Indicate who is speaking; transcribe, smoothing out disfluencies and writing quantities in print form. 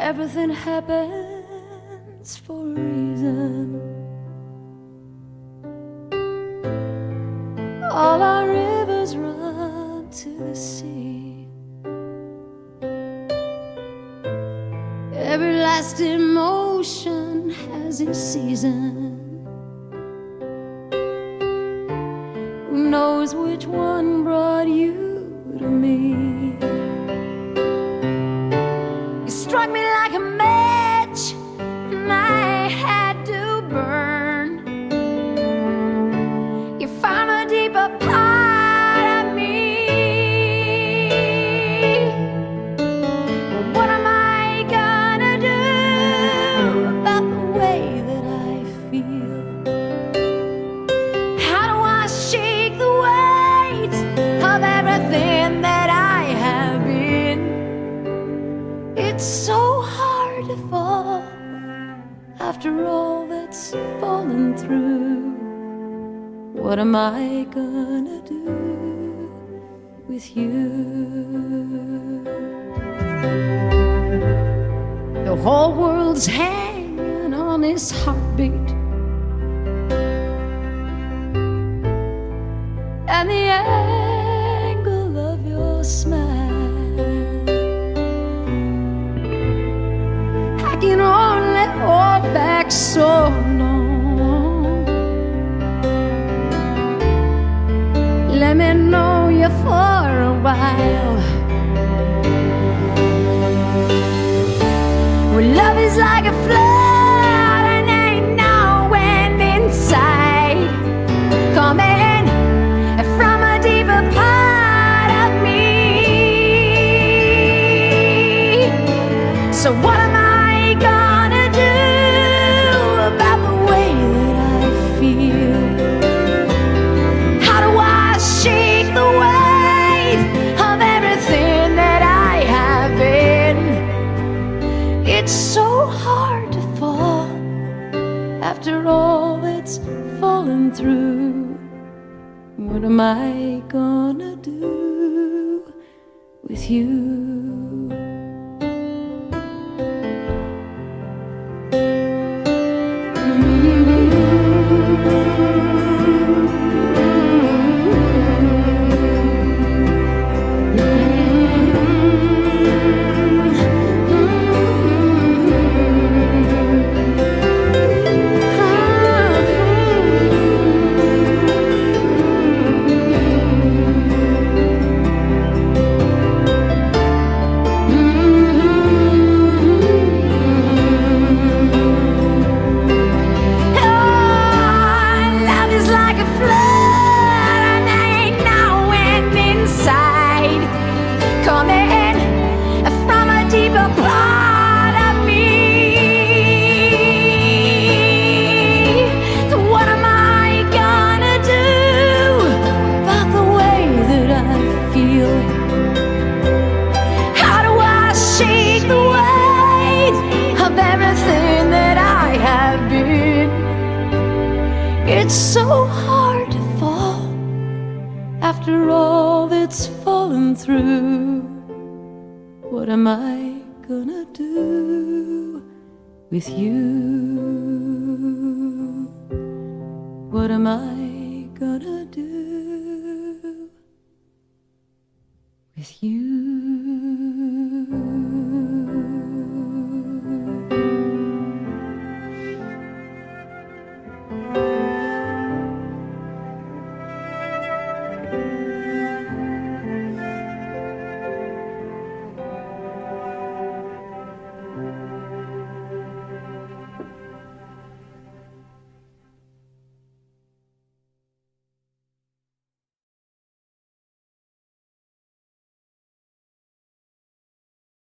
Speaker 1: Everything happens for a reason. All our rivers run to the sea. Every last emotion has its season. Who knows which one brought you to me? You struck me like a match, and I had to burn. You found a deeper part of me. What am I gonna do about the way that I feel? How do I shake the weight of everything that I have been? It's so hard to fall after all that's fallen through. What am I gonna do with you? The whole world's hanging on this heartbeat, and the angle of your smile. I can only hold back so long. Let me know you for a while. Well, love is like a flood, and ain't no wind inside. Coming from a deeper part of me. So what am I gonna do about the way that I feel? How do I shake the weight of everything that I have been? It's so hard to fall after all that's fallen through. What am I gonna do with you? It's so hard to fall after all that's fallen through. What am I gonna do with you? What am I gonna do with you?